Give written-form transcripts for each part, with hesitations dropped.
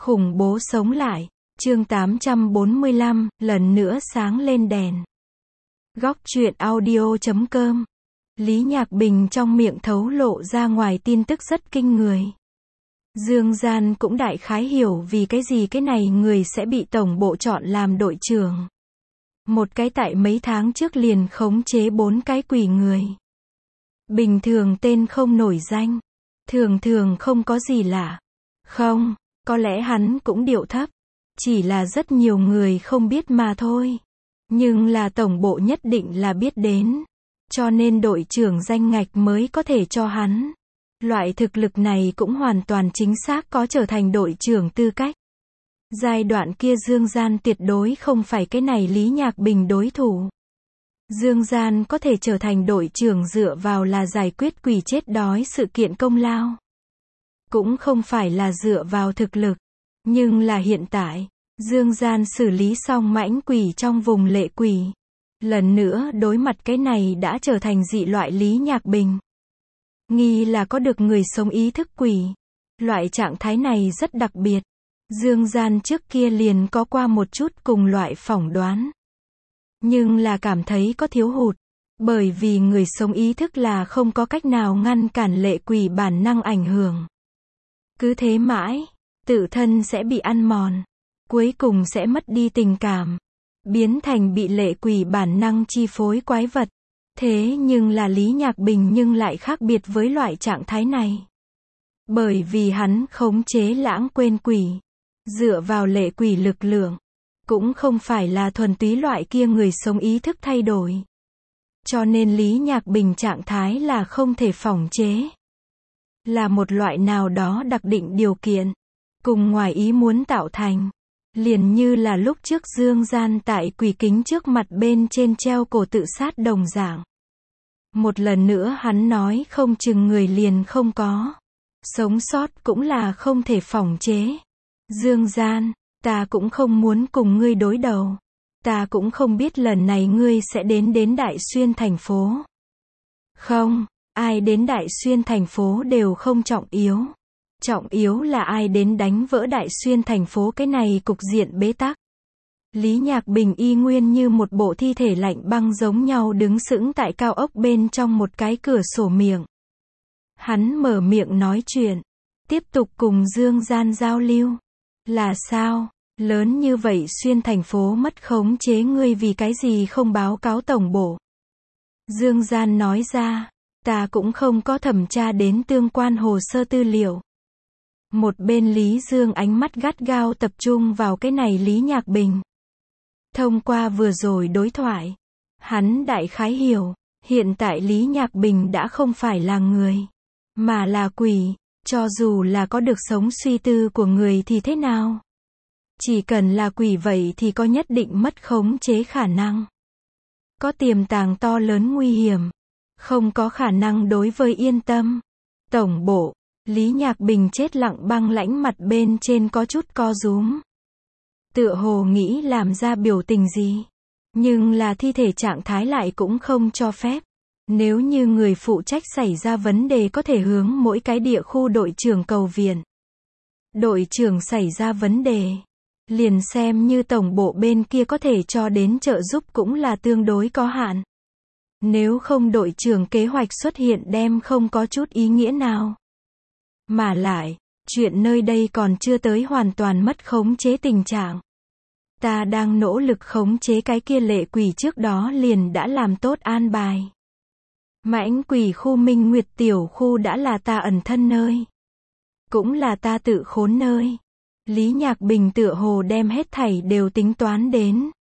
Khủng bố sống lại. Chương 845, lần nữa sáng lên đèn. Góc truyện audio.com. Lý Nhạc Bình trong miệng thấu lộ ra ngoài tin tức rất kinh người. Dương Gian cũng đại khái hiểu vì cái gì cái này người sẽ bị tổng bộ chọn làm đội trưởng. Một cái tại mấy tháng trước liền khống chế 4 cái quỷ người. Bình thường tên không nổi danh. Thường thường không có gì lạ. Không, có lẽ hắn cũng điệu thấp. Chỉ là rất nhiều người không biết mà thôi. Nhưng là tổng bộ nhất định là biết đến. Cho nên đội trưởng danh ngạch mới có thể cho hắn. Loại thực lực này cũng hoàn toàn chính xác có trở thành đội trưởng tư cách. Giai đoạn kia Dương Gian tuyệt đối không phải cái này Lý Nhạc Bình đối thủ. Dương Gian có thể trở thành đội trưởng dựa vào là giải quyết quỷ chết đói sự kiện công lao. Cũng không phải là dựa vào thực lực. Nhưng là hiện tại, Dương Gian xử lý xong mãnh quỷ trong vùng lệ quỷ. Lần nữa đối mặt cái này đã trở thành dị loại Lý Nhạc Bình. Nghi là có được người sống ý thức quỷ. Loại trạng thái này rất đặc biệt. Dương Gian trước kia liền có qua một chút cùng loại phỏng đoán. Nhưng là cảm thấy có thiếu hụt. Bởi vì người sống ý thức là không có cách nào ngăn cản lệ quỷ bản năng ảnh hưởng. Cứ thế mãi, tự thân sẽ bị ăn mòn. Cuối cùng sẽ mất đi tình cảm. Biến thành bị lệ quỷ bản năng chi phối quái vật. Thế nhưng là Lý Nhạc Bình nhưng lại khác biệt với loại trạng thái này. Bởi vì hắn khống chế lãng quên quỷ. Dựa vào lệ quỷ lực lượng. Cũng không phải là thuần túy loại kia người sống ý thức thay đổi. Cho nên Lý Nhạc Bình trạng thái là không thể phỏng chế. Là một loại nào đó đặc định điều kiện. Cùng ngoài ý muốn tạo thành. Liền như là lúc trước Dương Gian tại quỷ kính trước mặt bên trên treo cổ tự sát đồng dạng. Một lần nữa hắn nói không chừng người liền không có. Sống sót cũng là không thể phỏng chế. Dương Gian, ta cũng không muốn cùng ngươi đối đầu. Ta cũng không biết lần này ngươi sẽ đến Đại Xuyên thành phố. Không, ai đến Đại Xuyên thành phố đều không trọng yếu. Trọng yếu là ai đến đánh vỡ Đại Xuyên thành phố cái này cục diện bế tắc. Lý Nhạc Bình y nguyên như một bộ thi thể lạnh băng giống nhau đứng sững tại cao ốc bên trong một cái cửa sổ miệng. Hắn mở miệng nói chuyện. Tiếp tục cùng Dương Gian giao lưu. Là sao? Lớn như vậy Xuyên thành phố mất khống chế ngươi vì cái gì không báo cáo tổng bộ? Dương Gian nói ra. Ta cũng không có thẩm tra đến tương quan hồ sơ tư liệu. Một bên Lý Dương ánh mắt gắt gao tập trung vào cái này Lý Nhạc Bình. Thông qua vừa rồi đối thoại, hắn đại khái hiểu, hiện tại Lý Nhạc Bình đã không phải là người, mà là quỷ, cho dù là có được sống suy tư của người thì thế nào? Chỉ cần là quỷ vậy thì có nhất định mất khống chế khả năng. Có tiềm tàng to lớn nguy hiểm, không có khả năng đối với yên tâm. Tổng bộ, Lý Nhạc Bình chết lặng băng lãnh mặt bên trên có chút co rúm. Tựa hồ nghĩ làm ra biểu tình gì. Nhưng là thi thể trạng thái lại cũng không cho phép. Nếu như người phụ trách xảy ra vấn đề có thể hướng mỗi cái địa khu đội trưởng cầu viện. Đội trưởng xảy ra vấn đề. Liền xem như tổng bộ bên kia có thể cho đến trợ giúp cũng là tương đối có hạn. Nếu không đội trưởng kế hoạch xuất hiện đem không có chút ý nghĩa nào. Mà lại, chuyện nơi đây còn chưa tới hoàn toàn mất khống chế tình trạng. Ta đang nỗ lực khống chế cái kia lệ quỷ trước đó liền đã làm tốt an bài. Mãnh quỷ khu Minh Nguyệt tiểu khu đã là ta ẩn thân nơi. Cũng là ta tự khốn nơi. Lý Nhạc Bình tựa hồ đem hết thảy đều tính toán đến.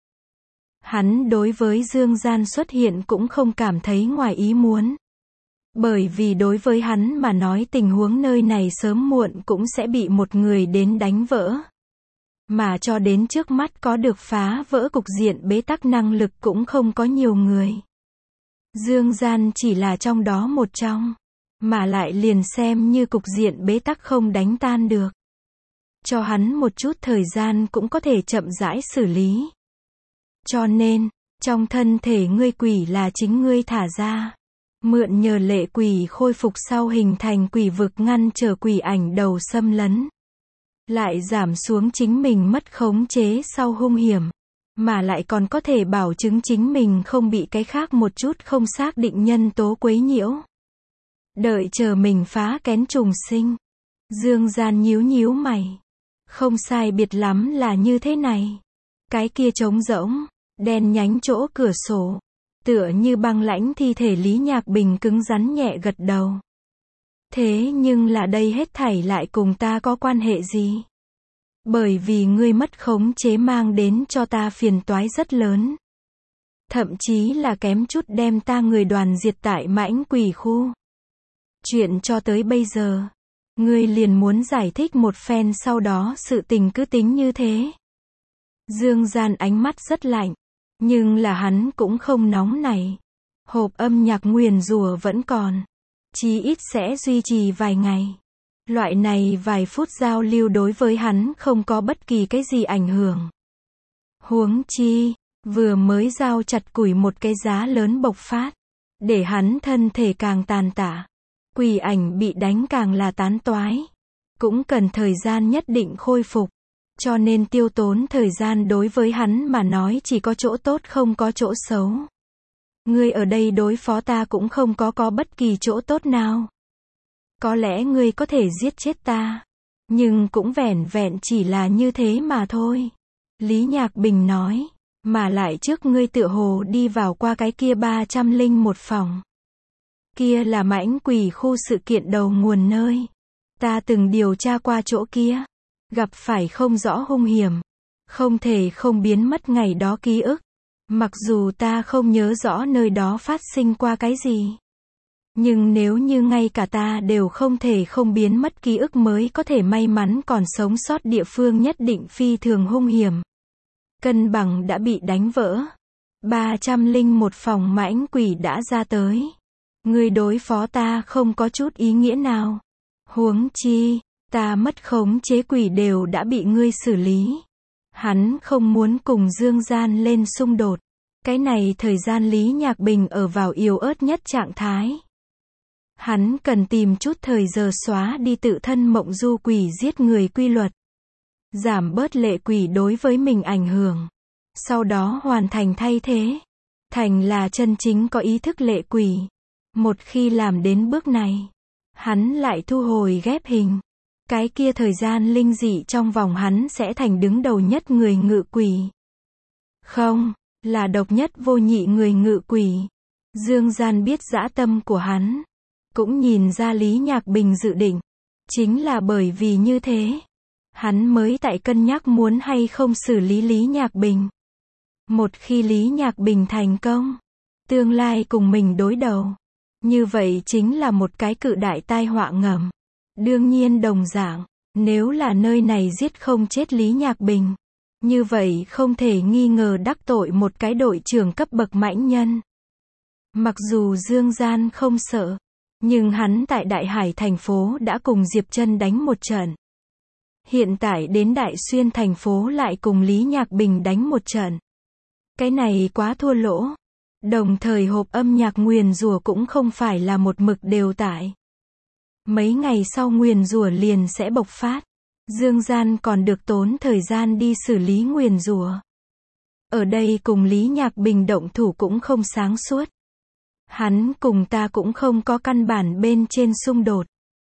Hắn đối với Dương Gian xuất hiện cũng không cảm thấy ngoài ý muốn. Bởi vì đối với hắn mà nói tình huống nơi này sớm muộn cũng sẽ bị một người đến đánh vỡ. Mà cho đến trước mắt có được phá vỡ cục diện bế tắc năng lực cũng không có nhiều người. Dương Gian chỉ là trong đó một trong. Mà lại liền xem như cục diện bế tắc không đánh tan được. Cho hắn một chút thời gian cũng có thể chậm rãi xử lý. Cho nên, trong thân thể ngươi quỷ là chính ngươi thả ra. Mượn nhờ lệ quỷ khôi phục sau hình thành quỷ vực ngăn trở quỷ ảnh đầu xâm lấn. lại giảm xuống chính mình mất khống chế sau hung hiểm, mà lại còn có thể bảo chứng chính mình không bị cái khác một chút không xác định nhân tố quấy nhiễu. Đợi chờ mình phá kén trùng sinh. Dương Gian nhíu nhíu mày. Không sai biệt lắm là như thế này. Cái kia trống rỗng, đen nhánh chỗ cửa sổ, tựa như băng lãnh thi thể Lý Nhạc Bình cứng rắn nhẹ gật đầu. Thế nhưng là đây hết thảy lại cùng ta có quan hệ gì? Bởi vì ngươi mất khống chế mang đến cho ta phiền toái rất lớn. Thậm chí là kém chút đem ta người đoàn diệt tại Mãnh Quỷ khu. Chuyện cho tới bây giờ, ngươi liền muốn giải thích một phen sau đó sự tình cứ tính như thế. Dương Gian ánh mắt rất lạnh, nhưng là hắn cũng không nóng nảy. Hộp âm nhạc nguyền rủa vẫn còn, chí ít sẽ duy trì vài ngày. Loại này vài phút giao lưu đối với hắn không có bất kỳ cái gì ảnh hưởng. Huống chi, vừa mới giao chặt củi một cái giá lớn bộc phát, để hắn thân thể càng tàn tạ. Quỷ ảnh bị đánh càng là tán toái, cũng cần thời gian nhất định khôi phục, cho nên tiêu tốn thời gian đối với hắn mà nói chỉ có chỗ tốt không có chỗ xấu. Ngươi ở đây đối phó ta cũng không có bất kỳ chỗ tốt nào. Có lẽ ngươi có thể giết chết ta, nhưng cũng vẻn vẹn chỉ là như thế mà thôi. Lý Nhạc Bình nói, mà lại trước ngươi tựa hồ đi vào qua cái kia 301 phòng. Kia là Mãnh Quỷ khu sự kiện đầu nguồn nơi. Ta từng điều tra qua chỗ kia, gặp phải không rõ hung hiểm, không thể không biến mất ngày đó ký ức. Mặc dù ta không nhớ rõ nơi đó phát sinh qua cái gì, nhưng nếu như ngay cả ta đều không thể không biến mất ký ức mới có thể may mắn còn sống sót, địa phương nhất định phi thường hung hiểm. Cân bằng đã bị đánh vỡ. 301 phòng Mãnh Quỷ đã ra tới. Ngươi đối phó ta không có chút ý nghĩa nào. Huống chi, ta mất khống chế quỷ đều đã bị ngươi xử lý. Hắn không muốn cùng Dương Gian lên xung đột. Cái này thời gian Lý Nhạc Bình ở vào yếu ớt nhất trạng thái. Hắn cần tìm chút thời giờ xóa đi tự thân mộng du quỷ giết người quy luật. Giảm bớt lệ quỷ đối với mình ảnh hưởng. Sau đó hoàn thành thay thế. Thành là chân chính có ý thức lệ quỷ. Một khi làm đến bước này, hắn lại thu hồi ghép hình. Cái kia thời gian linh dị trong vòng hắn sẽ thành đứng đầu nhất người ngự quỷ. Không, là độc nhất vô nhị người ngự quỷ. Dương Gian biết dã tâm của hắn, cũng nhìn ra Lý Nhạc Bình dự định. Chính là bởi vì như thế, hắn mới tại cân nhắc muốn hay không xử lý Lý Nhạc Bình. Một khi Lý Nhạc Bình thành công, tương lai cùng mình đối đầu, như vậy chính là một cái cự đại tai họa ngầm. Đương nhiên đồng dạng, nếu là nơi này giết không chết Lý Nhạc Bình, như vậy không thể nghi ngờ đắc tội một cái đội trưởng cấp bậc mãnh nhân. Mặc dù Dương Gian không sợ, nhưng hắn tại Đại Hải thành phố đã cùng Diệp Trân đánh một trận. Hiện tại đến Đại Xuyên thành phố lại cùng Lý Nhạc Bình đánh một trận. Cái này quá thua lỗ. Đồng thời hộp âm nhạc nguyền rủa cũng không phải là một mực đều tại. Mấy ngày sau nguyền rủa liền sẽ bộc phát. Dương Gian còn được tốn thời gian đi xử lý nguyền rủa. Ở đây cùng Lý Nhạc Bình động thủ cũng không sáng suốt. Hắn cùng ta cũng không có căn bản bên trên xung đột.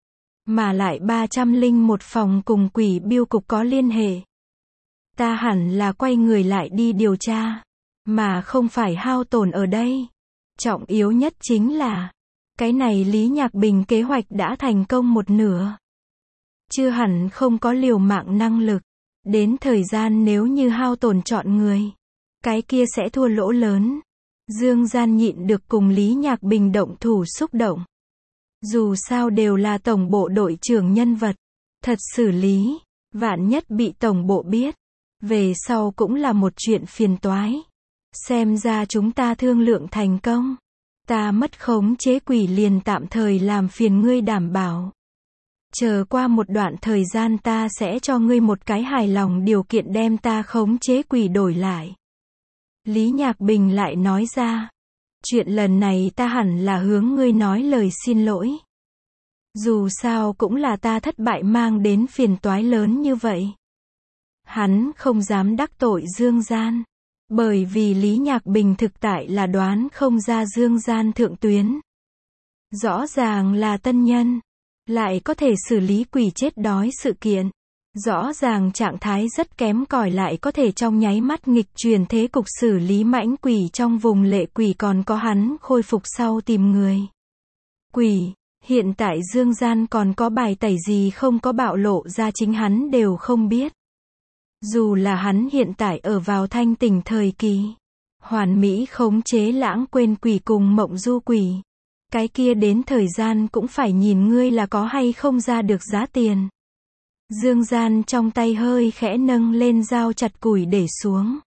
Mà lại 301 phòng cùng quỷ biêu cục có liên hệ. Ta hẳn là quay người lại đi điều tra, mà không phải hao tổn ở đây. Trọng yếu nhất chính là, cái này Lý Nhạc Bình kế hoạch đã thành công một nửa. Chưa hẳn không có liều mạng năng lực. Đến thời gian nếu như hao tổn chọn người, cái kia sẽ thua lỗ lớn. Dương Gian nhịn được cùng Lý Nhạc Bình động thủ xúc động. Dù sao đều là tổng bộ đội trưởng nhân vật. Thật xử lý, vạn nhất bị tổng bộ biết, về sau cũng là một chuyện phiền toái. Xem ra chúng ta thương lượng thành công. Ta mất khống chế quỷ liền tạm thời làm phiền ngươi đảm bảo. Chờ qua một đoạn thời gian ta sẽ cho ngươi một cái hài lòng điều kiện đem ta khống chế quỷ đổi lại. Lý Nhạc Bình lại nói ra. Chuyện lần này ta hẳn là hướng ngươi nói lời xin lỗi. Dù sao cũng là ta thất bại mang đến phiền toái lớn như vậy. Hắn không dám đắc tội Dương Gian. Bởi vì Lý Nhạc Bình thực tại là đoán không ra Dương Gian thượng tuyến. Rõ ràng là tân nhân. Lại có thể xử lý quỷ chết đói sự kiện. Rõ ràng trạng thái rất kém cỏi lại có thể trong nháy mắt nghịch chuyển thế cục xử lý mãnh quỷ trong vùng lệ quỷ còn có hắn khôi phục sau tìm người. Quỷ, hiện tại Dương Gian còn có bài tẩy gì không có bạo lộ ra chính hắn đều không biết. Dù là hắn hiện tại ở vào thanh tỉnh thời kỳ. Hoàn mỹ khống chế lãng quên quỷ cùng mộng du quỷ. Cái kia đến thời gian cũng phải nhìn ngươi là có hay không ra được giá tiền. Dương Gian trong tay hơi khẽ nâng lên dao chặt củi để xuống.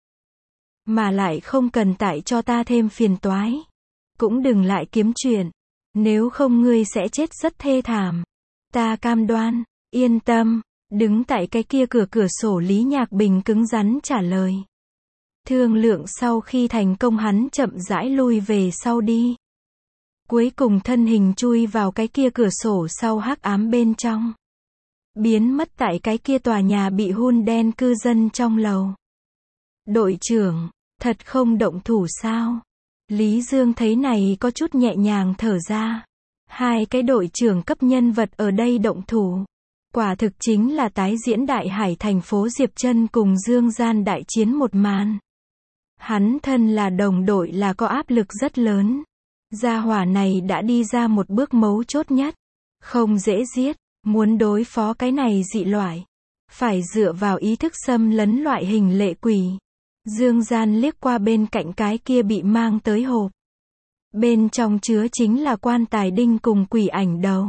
Mà lại không cần tại cho ta thêm phiền toái. Cũng đừng lại kiếm chuyện. Nếu không ngươi sẽ chết rất thê thảm. Ta cam đoan, yên tâm. Đứng tại cái kia cửa sổ Lý Nhạc Bình cứng rắn trả lời. Thương lượng sau khi thành công hắn chậm rãi lui về sau đi. Cuối cùng thân hình chui vào cái kia cửa sổ sau hắc ám bên trong. Biến mất tại cái kia tòa nhà bị hun đen cư dân trong lầu. Đội trưởng, thật không động thủ sao? Lý Dương thấy này có chút nhẹ nhàng thở ra. Hai cái đội trưởng cấp nhân vật ở đây động thủ. Quả thực chính là tái diễn Đại Hải thành phố Diệp Trân cùng Dương Gian đại chiến một màn. Hắn thân là đồng đội là có áp lực rất lớn. Gia hỏa này đã đi ra một bước mấu chốt nhất. Không dễ giết, muốn đối phó cái này dị loại. Phải dựa vào ý thức xâm lấn loại hình lệ quỷ. Dương Gian liếc qua bên cạnh cái kia bị mang tới hộp. Bên trong chứa chính là quan tài đinh cùng quỷ ảnh đầu.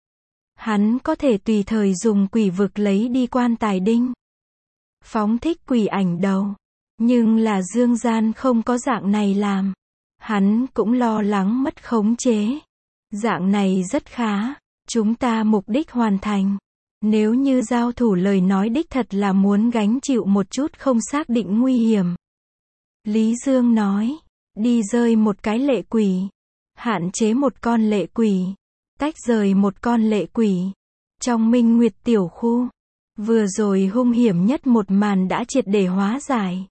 Hắn có thể tùy thời dùng quỷ vực lấy đi quan tài đinh. Phóng thích quỷ ảnh đầu. Nhưng là Dương Gian không có dạng này làm. Hắn cũng lo lắng mất khống chế. Dạng này rất khá. Chúng ta mục đích hoàn thành. Nếu như giao thủ lời nói đích thật là muốn gánh chịu một chút không xác định nguy hiểm. Lý Dương nói. Đi rơi một cái lệ quỷ. Hạn chế một con lệ quỷ. Tách rời một con lệ quỷ. Trong Minh Nguyệt tiểu khu. Vừa rồi hung hiểm nhất một màn đã triệt để hóa giải.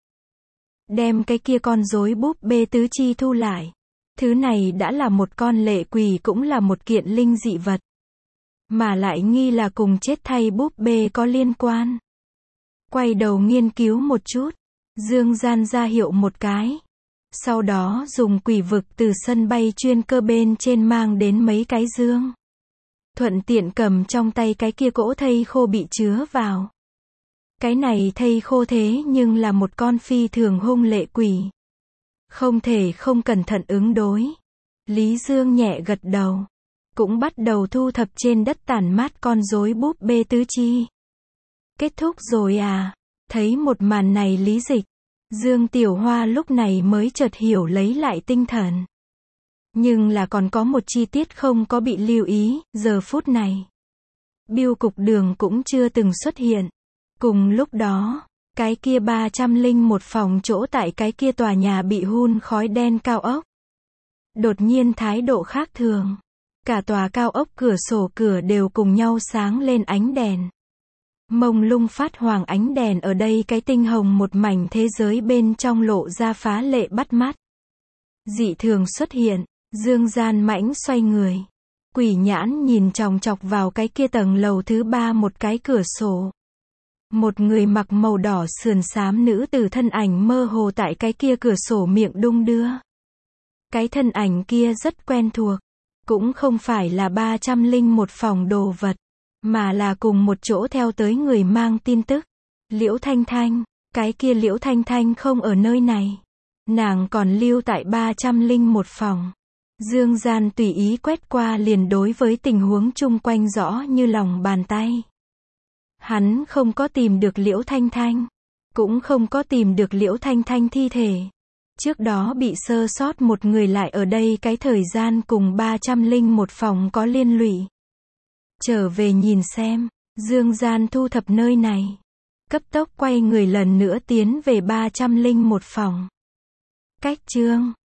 Đem cái kia con rối búp bê tứ chi thu lại. Thứ này đã là một con lệ quỷ cũng là một kiện linh dị vật. Mà lại nghi là cùng chết thay búp bê có liên quan. Quay đầu nghiên cứu một chút. Dương Gian ra hiệu một cái. Sau đó dùng quỷ vực từ sân bay chuyên cơ bên trên mang đến mấy cái dương. Thuận tiện cầm trong tay cái kia cỗ thây khô bị chứa vào. Cái này thây khô thế nhưng là một con phi thường hung lệ quỷ. Không thể không cẩn thận ứng đối. Lý Dương nhẹ gật đầu. Cũng bắt đầu thu thập trên đất tản mát con rối búp bê tứ chi. Kết thúc rồi à? Thấy một màn này Lý Dịch. Dương Tiểu Hoa lúc này mới chợt hiểu lấy lại tinh thần. Nhưng là còn có một chi tiết không có bị lưu ý, giờ phút này. Bưu cục Đường cũng chưa từng xuất hiện. Cùng lúc đó, cái kia 301 phòng chỗ tại cái kia tòa nhà bị hun khói đen cao ốc. Đột nhiên thái độ khác thường. Cả tòa cao ốc cửa sổ cửa đều cùng nhau sáng lên ánh đèn. Mông lung phát hoàng ánh đèn ở đây cái tinh hồng một mảnh thế giới bên trong lộ ra phá lệ bắt mắt. Dị thường xuất hiện, Dương Gian mãnh xoay người. Quỷ nhãn nhìn chòng chọc vào cái kia tầng lầu thứ 3 một cái cửa sổ. Một người mặc màu đỏ sườn xám nữ tử thân ảnh mơ hồ tại cái kia cửa sổ miệng đung đưa. Cái thân ảnh kia rất quen thuộc. Cũng không phải là 301 phòng đồ vật. Mà là cùng một chỗ theo tới người mang tin tức. Liễu Thanh Thanh. Cái kia Liễu Thanh Thanh không ở nơi này. Nàng còn lưu tại 301 phòng. Dương Gian tùy ý quét qua liền đối với tình huống chung quanh rõ như lòng bàn tay. Hắn không có tìm được Liễu Thanh Thanh. Cũng không có tìm được Liễu Thanh Thanh thi thể. Trước đó bị sơ sót một người lại ở đây cái thời gian cùng 301 phòng có liên lụy. Trở về nhìn xem, Dương Gian thu thập nơi này. Cấp tốc quay người lần nữa tiến về 301 phòng. Cách chương